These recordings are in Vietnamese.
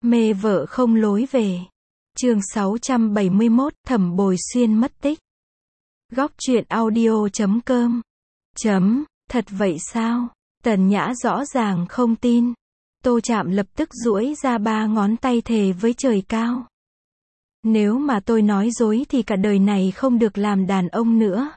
Mê vợ không lối về. Chương 671, Thẩm Bồi Xuyên mất tích. Góc truyện audio.com. Thật vậy sao? Tần Nhã rõ ràng không tin. Tô Trạm lập tức duỗi ra 3 ngón tay thề với trời cao. Nếu mà tôi nói dối thì cả đời này không được làm đàn ông nữa.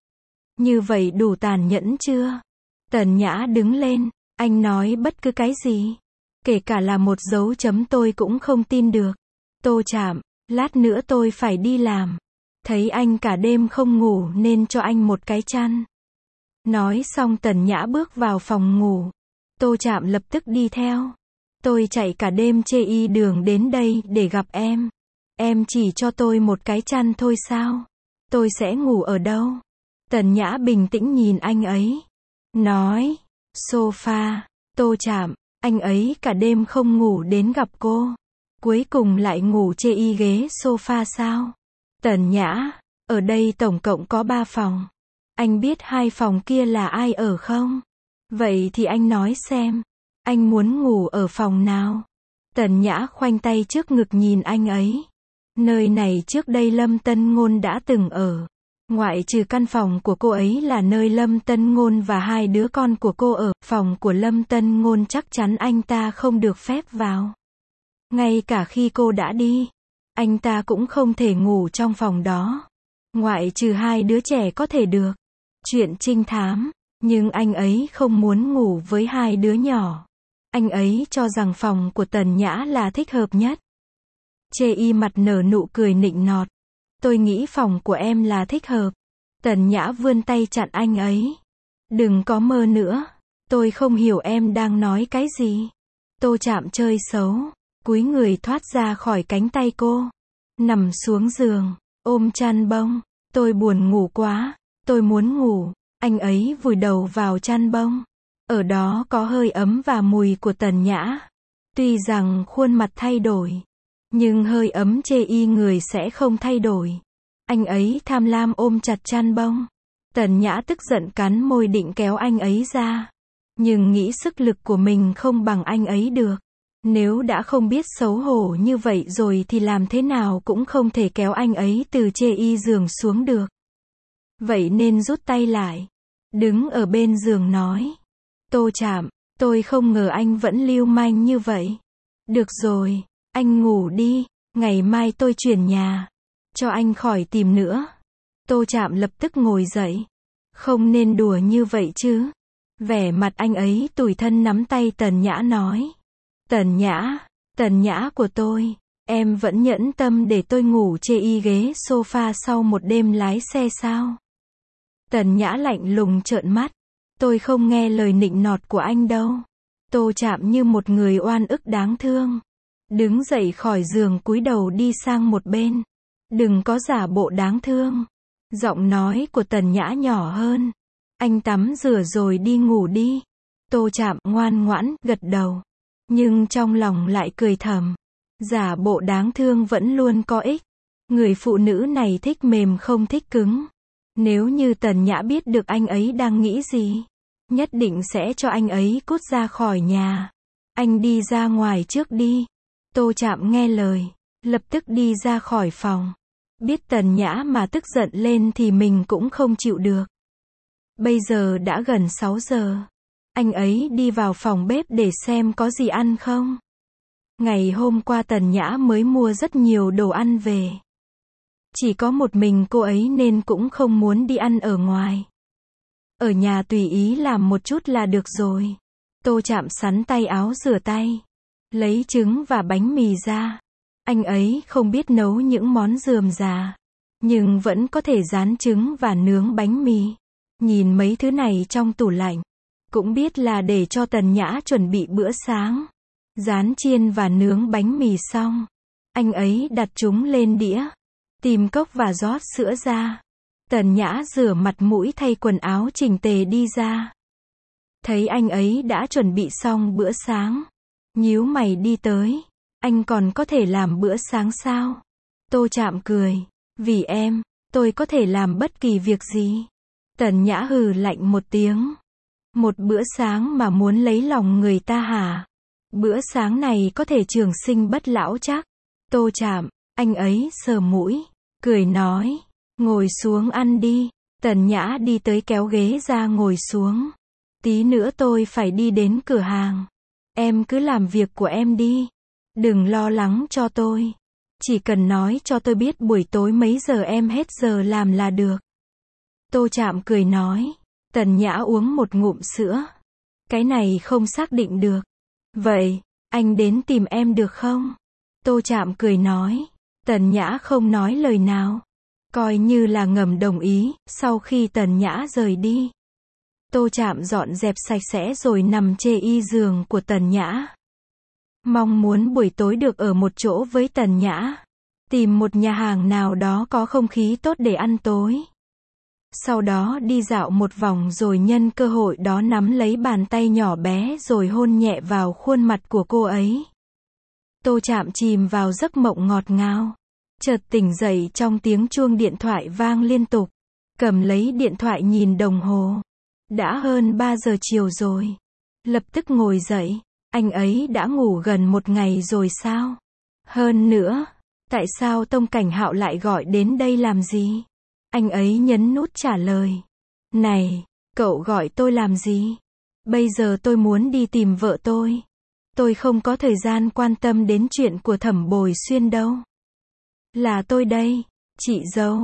Như vậy đủ tàn nhẫn chưa? Tần Nhã đứng lên, anh nói bất cứ cái gì. Kể cả là một dấu chấm tôi cũng không tin được. Tô Trạm, lát nữa tôi phải đi làm. Thấy anh cả đêm không ngủ nên cho anh một cái chăn. Nói xong Tần Nhã bước vào phòng ngủ. Tô Trạm lập tức đi theo. Tôi chạy cả đêm chê đường đến đây để gặp em. Em chỉ cho tôi một cái chăn thôi sao? Tôi sẽ ngủ ở đâu? Tần Nhã bình tĩnh nhìn anh ấy. Nói, sofa. Tô Trạm, anh ấy cả đêm không ngủ đến gặp cô. Cuối cùng lại ngủ chê ghế sofa sao? Tần Nhã, ở đây tổng cộng có 3 phòng. Anh biết 2 phòng kia là ai ở không? Vậy thì anh nói xem. Anh muốn ngủ ở phòng nào? Tần Nhã khoanh tay trước ngực nhìn anh ấy. Nơi này trước đây Lâm Tân Ngôn đã từng ở. Ngoại trừ căn phòng của cô ấy là nơi Lâm Tân Ngôn và 2 đứa con của cô ở. Phòng của Lâm Tân Ngôn chắc chắn anh ta không được phép vào. Ngay cả khi cô đã đi, anh ta cũng không thể ngủ trong phòng đó. Ngoại trừ 2 đứa trẻ có thể được. Chuyện trinh thám. Nhưng anh ấy không muốn ngủ với 2 đứa nhỏ. Anh ấy cho rằng phòng của Tần Nhã là thích hợp nhất. Chê mặt nở nụ cười nịnh nọt. Tôi nghĩ phòng của em là thích hợp. Tần Nhã vươn tay chặn anh ấy. Đừng có mơ nữa. Tôi không hiểu em đang nói cái gì. Tô Trạm chơi xấu. Cúi người thoát ra khỏi cánh tay cô. Nằm xuống giường. Ôm chăn bông. Tôi buồn ngủ quá. Tôi muốn ngủ. Anh ấy vùi đầu vào chăn bông. Ở đó có hơi ấm và mùi của Tần Nhã. Tuy rằng khuôn mặt thay đổi. Nhưng hơi ấm chê người sẽ không thay đổi. Anh ấy tham lam ôm chặt chăn bông. Tần Nhã tức giận cắn môi định kéo anh ấy ra. Nhưng nghĩ sức lực của mình không bằng anh ấy được. Nếu đã không biết xấu hổ như vậy rồi thì làm thế nào cũng không thể kéo anh ấy từ chê giường xuống được. Vậy nên rút tay lại. Đứng ở bên giường nói. Tô Trạm, tôi không ngờ anh vẫn lưu manh như vậy. Được rồi, anh ngủ đi, ngày mai tôi chuyển nhà. Cho anh khỏi tìm nữa. Tô Trạm lập tức ngồi dậy. Không nên đùa như vậy chứ. Vẻ mặt anh ấy tủi thân nắm tay Tần Nhã nói. Tần Nhã của tôi, em vẫn nhẫn tâm để tôi ngủ chê ghế sofa sau một đêm lái xe sao? Tần Nhã lạnh lùng trợn mắt. Tôi không nghe lời nịnh nọt của anh đâu. Tô Trạm như một người oan ức đáng thương. Đứng dậy khỏi giường cúi đầu đi sang một bên. Đừng có giả bộ đáng thương. Giọng nói của Tần Nhã nhỏ hơn. Anh tắm rửa rồi đi ngủ đi. Tô Trạm ngoan ngoãn gật đầu. Nhưng trong lòng lại cười thầm. Giả bộ đáng thương vẫn luôn có ích. Người phụ nữ này thích mềm không thích cứng. Nếu như Tần Nhã biết được anh ấy đang nghĩ gì, nhất định sẽ cho anh ấy cút ra khỏi nhà. Anh đi ra ngoài trước đi. Tô Trạm nghe lời, lập tức đi ra khỏi phòng. Biết Tần Nhã mà tức giận lên thì mình cũng không chịu được. Bây giờ đã gần 6 giờ. Anh ấy đi vào phòng bếp để xem có gì ăn không. Ngày hôm qua Tần Nhã mới mua rất nhiều đồ ăn về. Chỉ có một mình cô ấy nên cũng không muốn đi ăn ở ngoài. Ở nhà tùy ý làm một chút là được rồi. Tô Trạm sắn tay áo rửa tay. Lấy trứng và bánh mì ra. Anh ấy không biết nấu những món rườm rà. Nhưng vẫn có thể rán trứng và nướng bánh mì. Nhìn mấy thứ này trong tủ lạnh. Cũng biết là để cho Tần Nhã chuẩn bị bữa sáng. Rán chiên và nướng bánh mì xong. Anh ấy đặt chúng lên đĩa. Tìm cốc và rót sữa ra. Tần Nhã rửa mặt mũi thay quần áo chỉnh tề đi ra. Thấy anh ấy đã chuẩn bị xong bữa sáng. Nhíu mày đi tới. Anh còn có thể làm bữa sáng sao? Tô Trạm cười. Vì em, tôi có thể làm bất kỳ việc gì. Tần Nhã hừ lạnh một tiếng. Một bữa sáng mà muốn lấy lòng người ta hả? Bữa sáng này có thể trường sinh bất lão chắc. Tô Trạm, anh ấy sờ mũi, cười nói, ngồi xuống ăn đi. Tần Nhã đi tới kéo ghế ra ngồi xuống. Tí nữa tôi phải đi đến cửa hàng. Em cứ làm việc của em đi. Đừng lo lắng cho tôi. Chỉ cần nói cho tôi biết buổi tối mấy giờ em hết giờ làm là được. Tô Trạm cười nói. Tần Nhã uống một ngụm sữa. Cái này không xác định được. Vậy, anh đến tìm em được không? Tô Trạm cười nói. Tần Nhã không nói lời nào. Coi như là ngầm đồng ý, sau khi Tần Nhã rời đi. Tô Trạm dọn dẹp sạch sẽ rồi nằm chê y giường của Tần Nhã. Mong muốn buổi tối được ở một chỗ với Tần Nhã. Tìm một nhà hàng nào đó có không khí tốt để ăn tối. Sau đó đi dạo một vòng rồi nhân cơ hội đó nắm lấy bàn tay nhỏ bé rồi hôn nhẹ vào khuôn mặt của cô ấy. Tô Trạm chìm vào giấc mộng ngọt ngào. Chợt tỉnh dậy trong tiếng chuông điện thoại vang liên tục. Cầm lấy điện thoại nhìn đồng hồ. Đã hơn 3 giờ chiều rồi. Lập tức ngồi dậy. Anh ấy đã ngủ gần một ngày rồi sao? Hơn nữa, tại sao Tông Cảnh Hạo lại gọi đến đây làm gì? Anh ấy nhấn nút trả lời. Này, cậu gọi tôi làm gì? Bây giờ tôi muốn đi tìm vợ tôi. Tôi không có thời gian quan tâm đến chuyện của Thẩm Bồi Xuyên đâu. Là tôi đây, chị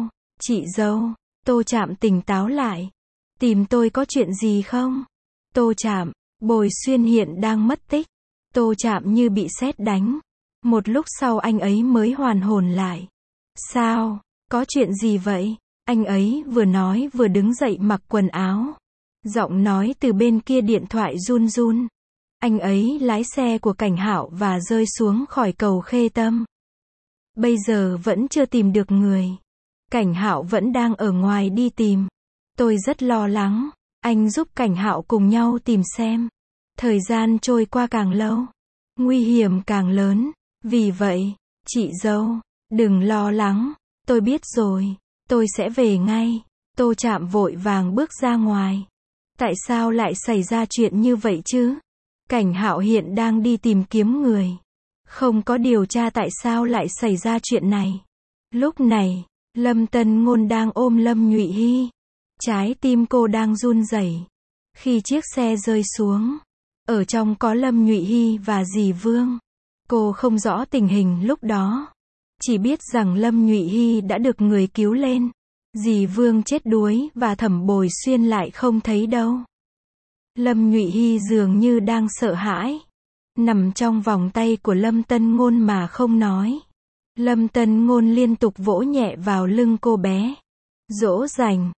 dâu, Tô Trạm tỉnh táo lại. Tìm tôi có chuyện gì không? Tô Trạm, Bồi Xuyên hiện đang mất tích. Tô Trạm như bị sét đánh. Một lúc sau anh ấy mới hoàn hồn lại. Sao? Có chuyện gì vậy? Anh ấy vừa nói vừa đứng dậy mặc quần áo. Giọng nói từ bên kia điện thoại run run. Anh ấy lái xe của Cảnh Hạo và rơi xuống khỏi cầu Khê Tâm. Bây giờ vẫn chưa tìm được người. Cảnh Hạo vẫn đang ở ngoài đi tìm. Tôi rất lo lắng. Anh giúp Cảnh Hạo cùng nhau tìm xem. Thời gian trôi qua càng lâu, nguy hiểm càng lớn. Vì vậy, chị dâu, đừng lo lắng. Tôi biết rồi. Tôi sẽ về ngay. Tô Trạm vội vàng bước ra ngoài. Tại sao lại xảy ra chuyện như vậy chứ? Cảnh Hạo hiện đang đi tìm kiếm người. Không có điều tra tại sao lại xảy ra chuyện này. Lúc này, Lâm Tân Ngôn đang ôm Lâm Nhụy Hy. Trái tim cô đang run rẩy. Khi chiếc xe rơi xuống, ở trong có Lâm Nhụy Hy và dì Vương. Cô không rõ tình hình lúc đó. Chỉ biết rằng Lâm Nhụy Hy đã được người cứu lên. Dì Vương chết đuối và Thẩm Bồi Xuyên lại không thấy đâu. Lâm Nhụy Hy dường như đang sợ hãi. Nằm trong vòng tay của Lâm Tân Ngôn mà không nói. Lâm Tân Ngôn liên tục vỗ nhẹ vào lưng cô bé. Dỗ dành,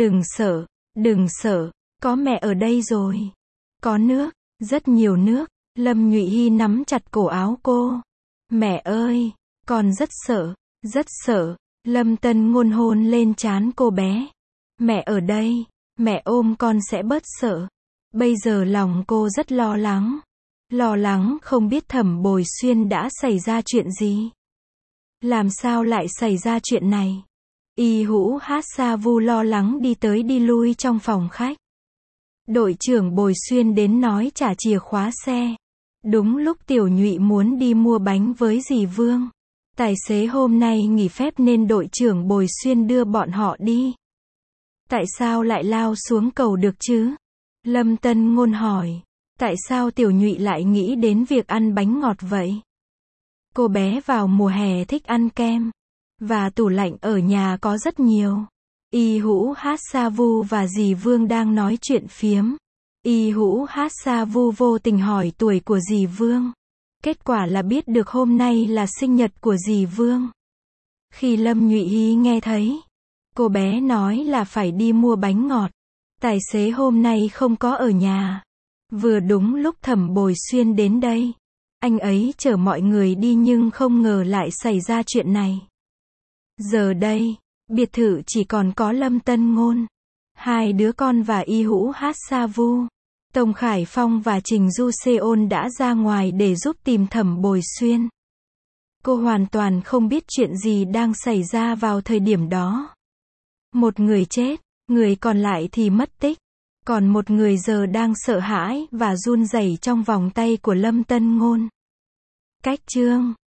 đừng sợ, có mẹ ở đây rồi. Có nước, rất nhiều nước. Lâm Nhụy Hy nắm chặt cổ áo cô. Mẹ ơi, con rất sợ. Lâm Tân Ngôn hôn lên trán cô bé. Mẹ ở đây, mẹ ôm con sẽ bớt sợ. Bây giờ lòng cô rất lo lắng. Lo lắng không biết Thẩm Bồi Xuyên đã xảy ra chuyện gì. Làm sao lại xảy ra chuyện này? Y Hữu Hát Sa Vu lo lắng đi tới đi lui trong phòng khách. Đội trưởng Bồi Xuyên đến nói trả chìa khóa xe. Đúng lúc Tiểu Nhụy muốn đi mua bánh với dì Vương. Tài xế hôm nay nghỉ phép nên đội trưởng Bồi Xuyên đưa bọn họ đi. Tại sao lại lao xuống cầu được chứ? Lâm Tân Ngôn hỏi. Tại sao Tiểu Nhụy lại nghĩ đến việc ăn bánh ngọt vậy? Cô bé vào mùa hè thích ăn kem. Và tủ lạnh ở nhà có rất nhiều. Y Hữu Hát Sa Vu và dì Vương đang nói chuyện phiếm. Y Hữu Hát Sa Vu vô tình hỏi tuổi của dì Vương. Kết quả là biết được hôm nay là sinh nhật của dì Vương. Khi Lâm Nhụy Hy nghe thấy, cô bé nói là phải đi mua bánh ngọt. Tài xế hôm nay không có ở nhà. Vừa đúng lúc Thẩm Bồi Xuyên đến đây. Anh ấy chở mọi người đi nhưng không ngờ lại xảy ra chuyện này. Giờ đây, biệt thự chỉ còn có Lâm Tân Ngôn, hai đứa con và Y Hữu Hát Sa Vu. Tông Khải Phong và Trình Du Seon đã ra ngoài để giúp tìm Thẩm Bồi Xuyên. Cô hoàn toàn không biết chuyện gì đang xảy ra vào thời điểm đó. Một người chết, người còn lại thì mất tích. Còn một người giờ đang sợ hãi và run rẩy trong vòng tay của Lâm Tân Ngôn. Cách chương